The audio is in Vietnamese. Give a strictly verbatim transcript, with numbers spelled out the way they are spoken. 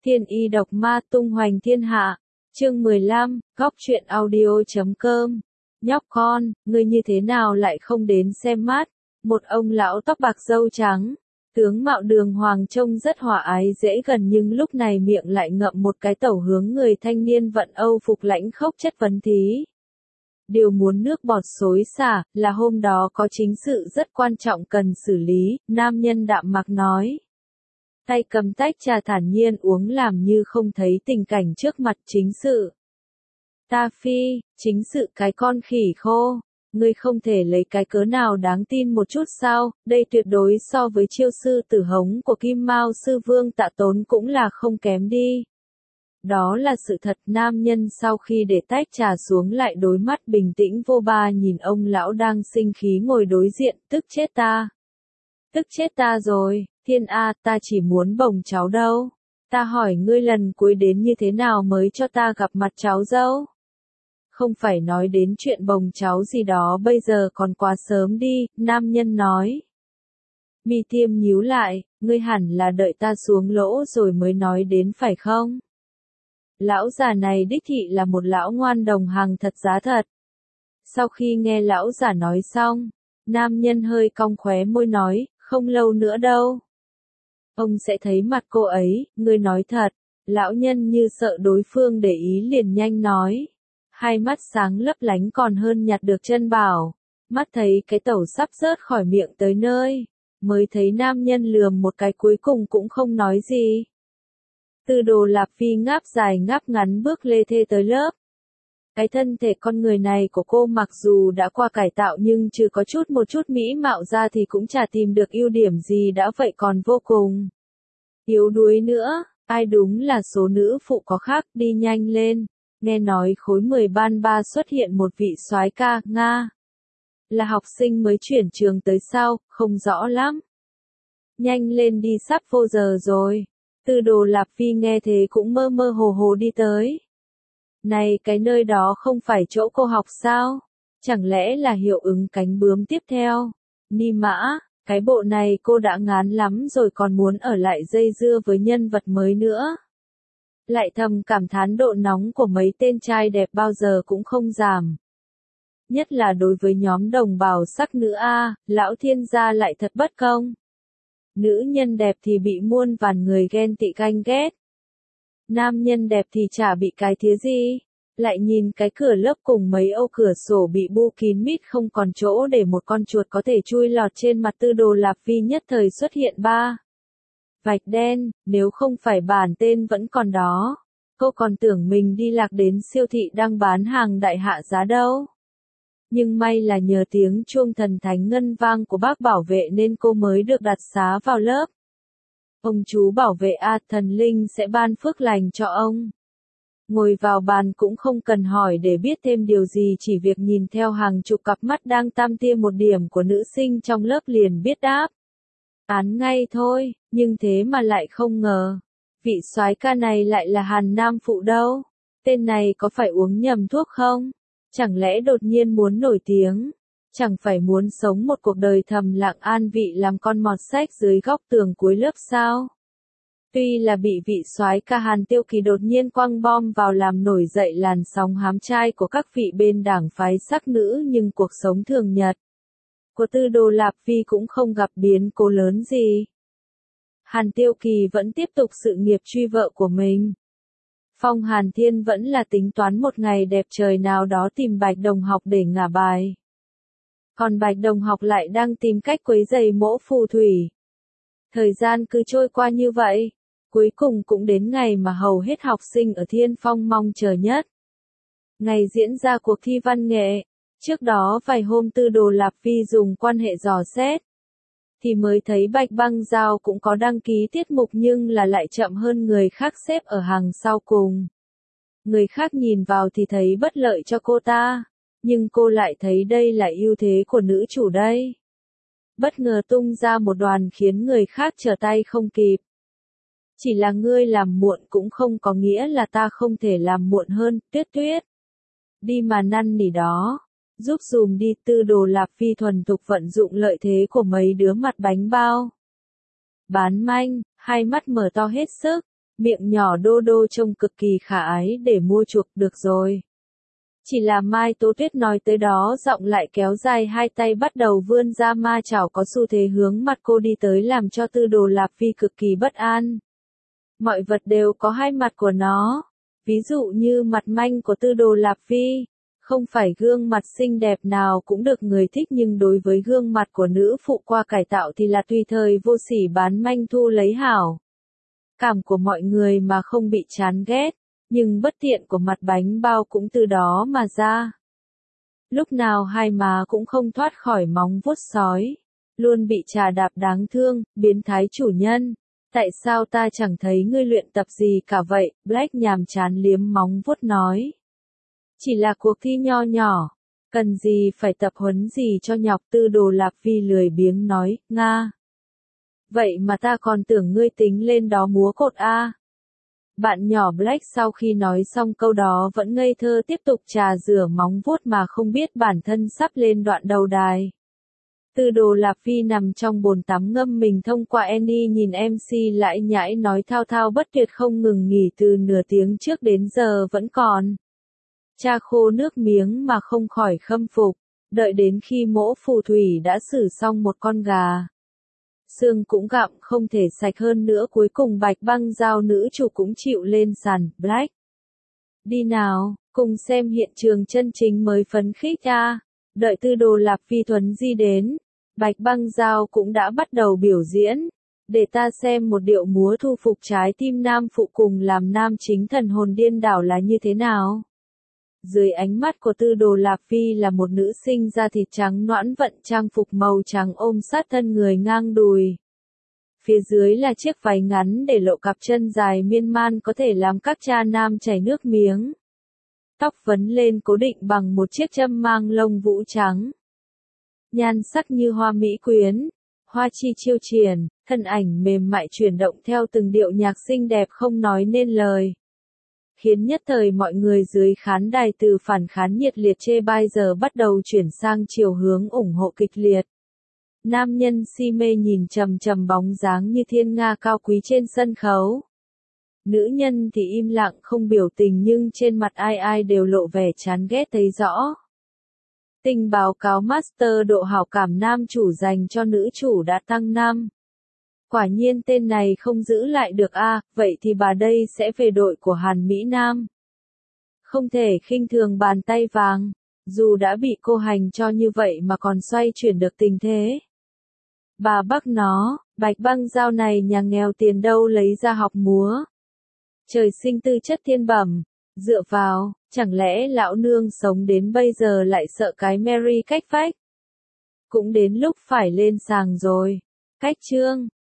Thiên y độc ma tung hoành thiên hạ. Chương mười lăm, góc truyện audio chấm com. Nhóc con, ngươi như thế nào lại không đến xem mắt? Một ông lão tóc bạc râu trắng, tướng mạo đường hoàng trông rất hòa ái dễ gần nhưng lúc này miệng lại ngậm một cái tẩu hướng người thanh niên vận Âu phục lãnh khốc chất vấn thí. Điều muốn nước bọt xối xả, là hôm đó có chính sự rất quan trọng cần xử lý, nam nhân đạm mạc nói. Tay cầm tách trà thản nhiên uống làm như không thấy tình cảnh trước mặt chính sự. Ta phi, chính sự cái con khỉ khô, ngươi không thể lấy cái cớ nào đáng tin một chút sao, đây tuyệt đối so với chiêu sư tử hống của Kim Mao sư vương Tạ Tốn cũng là không kém đi. Đó là sự thật. Nam nhân sau khi để tách trà xuống lại đối mắt bình tĩnh vô ba nhìn ông lão đang sinh khí ngồi đối diện, tức chết ta. Tức chết ta rồi, Thiên A, ta chỉ muốn bồng cháu đâu. Ta hỏi ngươi lần cuối đến như thế nào mới cho ta gặp mặt cháu dâu? Không phải nói đến chuyện bồng cháu gì đó bây giờ còn quá sớm đi, nam nhân nói. Mi tiêm nhíu lại, ngươi hẳn là đợi ta xuống lỗ rồi mới nói đến phải không? Lão già này đích thị là một lão ngoan đồng hàng thật giá thật. Sau khi nghe lão già nói xong, nam nhân hơi cong khóe môi nói, không lâu nữa đâu. Ông sẽ thấy mặt cô ấy, ngươi nói thật. Lão nhân như sợ đối phương để ý liền nhanh nói. Hai mắt sáng lấp lánh còn hơn nhặt được chân bảo. Mắt thấy cái tẩu sắp rớt khỏi miệng tới nơi. Mới thấy nam nhân lườm một cái cuối cùng cũng không nói gì. Tư Đồ Lạp Phi ngáp dài ngáp ngắn bước lê thê tới lớp. Cái thân thể con người này của cô mặc dù đã qua cải tạo nhưng trừ có chút một chút mỹ mạo ra thì cũng chả tìm được ưu điểm gì đã vậy còn vô cùng yếu đuối nữa. Ai đúng là số nữ phụ có khác, đi nhanh lên. Nghe nói khối mười ban ba xuất hiện một vị soái ca, Nga. Là học sinh mới chuyển trường tới sao, không rõ lắm. Nhanh lên đi sắp vô giờ rồi. Tư Đồ Lạp Phi nghe thế cũng mơ mơ hồ hồ đi tới. Này cái nơi đó không phải chỗ cô học sao? Chẳng lẽ là hiệu ứng cánh bướm tiếp theo? Ni mã, cái bộ này cô đã ngán lắm rồi còn muốn ở lại dây dưa với nhân vật mới nữa. Lại thầm cảm thán độ nóng của mấy tên trai đẹp bao giờ cũng không giảm. Nhất là đối với nhóm đồng bào sắc nữ A, lão thiên gia lại thật bất công. Nữ nhân đẹp thì bị muôn vàn người ghen tị ganh ghét. Nam nhân đẹp thì chả bị cái thía gì. Lại nhìn cái cửa lớp cùng mấy ô cửa sổ bị bu kín mít không còn chỗ để một con chuột có thể chui lọt trên mặt Tư Đồ Lạp Phi nhất thời xuất hiện ba vạch đen, nếu không phải bản tên vẫn còn đó. Cô còn tưởng mình đi lạc đến siêu thị đang bán hàng đại hạ giá đâu. Nhưng may là nhờ tiếng chuông thần thánh ngân vang của bác bảo vệ nên cô mới được đặt xá vào lớp. Ông chú bảo vệ a, thần linh sẽ ban phước lành cho ông. Ngồi vào bàn cũng không cần hỏi để biết thêm điều gì, chỉ việc nhìn theo hàng chục cặp mắt đang tam tia một điểm của nữ sinh trong lớp liền biết đáp. Án ngay thôi, nhưng thế mà lại không ngờ. Vị soái ca này lại là Hàn Nam Phụ đâu. Tên này có phải uống nhầm thuốc không? Chẳng lẽ đột nhiên muốn nổi tiếng? Chẳng phải muốn sống một cuộc đời thầm lặng an vị làm con mọt sách dưới góc tường cuối lớp sao? Tuy là bị vị soái ca Hàn Tiêu Kỳ đột nhiên quăng bom vào làm nổi dậy làn sóng hám trai của các vị bên đảng phái sắc nữ nhưng cuộc sống thường nhật của Tư Đồ Lạp Phi cũng không gặp biến cố lớn gì. Hàn Tiêu Kỳ vẫn tiếp tục sự nghiệp truy vợ của mình. Phong Hàn Thiên vẫn là tính toán một ngày đẹp trời nào đó tìm Bạch Đồng Học để ngả bài. Còn Bạch Đồng Học lại đang tìm cách quấy rầy Mỗ Phù Thủy. Thời gian cứ trôi qua như vậy, cuối cùng cũng đến ngày mà hầu hết học sinh ở Thiên Phong mong chờ nhất. Ngày diễn ra cuộc thi văn nghệ. Trước đó vài hôm Tư Đồ Lạp Phi dùng quan hệ dò xét, thì mới thấy Bạch Băng Giao cũng có đăng ký tiết mục nhưng là lại chậm hơn người khác xếp ở hàng sau cùng. Người khác nhìn vào thì thấy bất lợi cho cô ta, nhưng cô lại thấy đây là ưu thế của nữ chủ đây. Bất ngờ tung ra một đoàn khiến người khác trở tay không kịp. Chỉ là ngươi làm muộn cũng không có nghĩa là ta không thể làm muộn hơn, Tuyết Tuyết. Đi mà năn nỉ đó. Giúp dùm đi. Tư Đồ Lạp Phi thuần thục vận dụng lợi thế của mấy đứa mặt bánh bao bán manh, hai mắt mở to hết sức, miệng nhỏ đô đô trông cực kỳ khả ái để mua chuộc được rồi. Chỉ là Mai Tố Tuyết nói tới đó giọng lại kéo dài, hai tay bắt đầu vươn ra ma chảo có xu thế hướng mặt cô đi tới, làm cho Tư Đồ Lạp Vi cực kỳ bất an. Mọi vật đều có hai mặt của nó. Ví dụ như mặt manh của Tư Đồ Lạp Vi, không phải gương mặt xinh đẹp nào cũng được người thích, nhưng đối với gương mặt của nữ phụ qua cải tạo thì là tùy thời vô sỉ bán manh thu lấy hảo cảm của mọi người mà không bị chán ghét, nhưng bất tiện của mặt bánh bao cũng từ đó mà ra. Lúc nào hai má cũng không thoát khỏi móng vuốt sói, luôn bị chà đạp đáng thương, biến thái chủ nhân. Tại sao ta chẳng thấy ngươi luyện tập gì cả vậy? Black nhàm chán liếm móng vuốt nói. Chỉ là cuộc thi nho nhỏ, cần gì phải tập huấn gì cho nhọc. Tư Đồ Lạp Vi lười biếng nói, Nga. Vậy mà ta còn tưởng ngươi tính lên đó múa cột a. Bạn nhỏ Black sau khi nói xong câu đó vẫn ngây thơ tiếp tục trà rửa móng vuốt mà không biết bản thân sắp lên đoạn đầu đài. Tư Đồ Lạp Vi nằm trong bồn tắm ngâm mình thông qua Annie nhìn em xê lãi nhãi nói thao thao bất tuyệt không ngừng nghỉ từ nửa tiếng trước đến giờ vẫn còn. Cha khô nước miếng mà không khỏi khâm phục, đợi đến khi mỗ phù thủy đã xử xong một con gà. Xương cũng gặm không thể sạch hơn nữa, cuối cùng Bạch Băng Giao nữ chủ cũng chịu lên sàn. Black. Đi nào, cùng xem hiện trường chân chính mới phấn khích a. Đợi Tư Đồ Lạp Vi thuấn di đến, Bạch Băng Giao cũng đã bắt đầu biểu diễn. Để ta xem một điệu múa thu phục trái tim nam phụ cùng làm nam chính thần hồn điên đảo là như thế nào. Dưới ánh mắt của Tư Đồ Lạp Vi là một nữ sinh da thịt trắng nõn vận trang phục màu trắng ôm sát thân người ngang đùi. Phía dưới là chiếc váy ngắn để lộ cặp chân dài miên man có thể làm các cha nam chảy nước miếng. Tóc vấn lên cố định bằng một chiếc châm mang lông vũ trắng. Nhan sắc như hoa mỹ quyến, hoa chi chiêu triển, thân ảnh mềm mại chuyển động theo từng điệu nhạc xinh đẹp không nói nên lời. Khiến nhất thời mọi người dưới khán đài từ phản khán nhiệt liệt chê bai giờ bắt đầu chuyển sang chiều hướng ủng hộ kịch liệt. Nam nhân si mê nhìn trầm trầm bóng dáng như thiên nga cao quý trên sân khấu. Nữ nhân thì im lặng không biểu tình nhưng trên mặt ai ai đều lộ vẻ chán ghét thấy rõ. Tình báo cáo master độ hảo cảm nam chủ dành cho nữ chủ đã tăng năm. Quả nhiên tên này không giữ lại được a, à, vậy thì bà đây sẽ về đội của Hàn Mỹ Nam. Không thể khinh thường bàn tay vàng, dù đã bị cô hành cho như vậy mà còn xoay chuyển được tình thế. Bà bắt nó, Bạch Băng Giao này nhà nghèo tiền đâu lấy ra học múa. Trời sinh tư chất thiên bẩm, dựa vào, chẳng lẽ lão nương sống đến bây giờ lại sợ cái Mary cách vách. Cũng đến lúc phải lên sàng rồi. Cách chương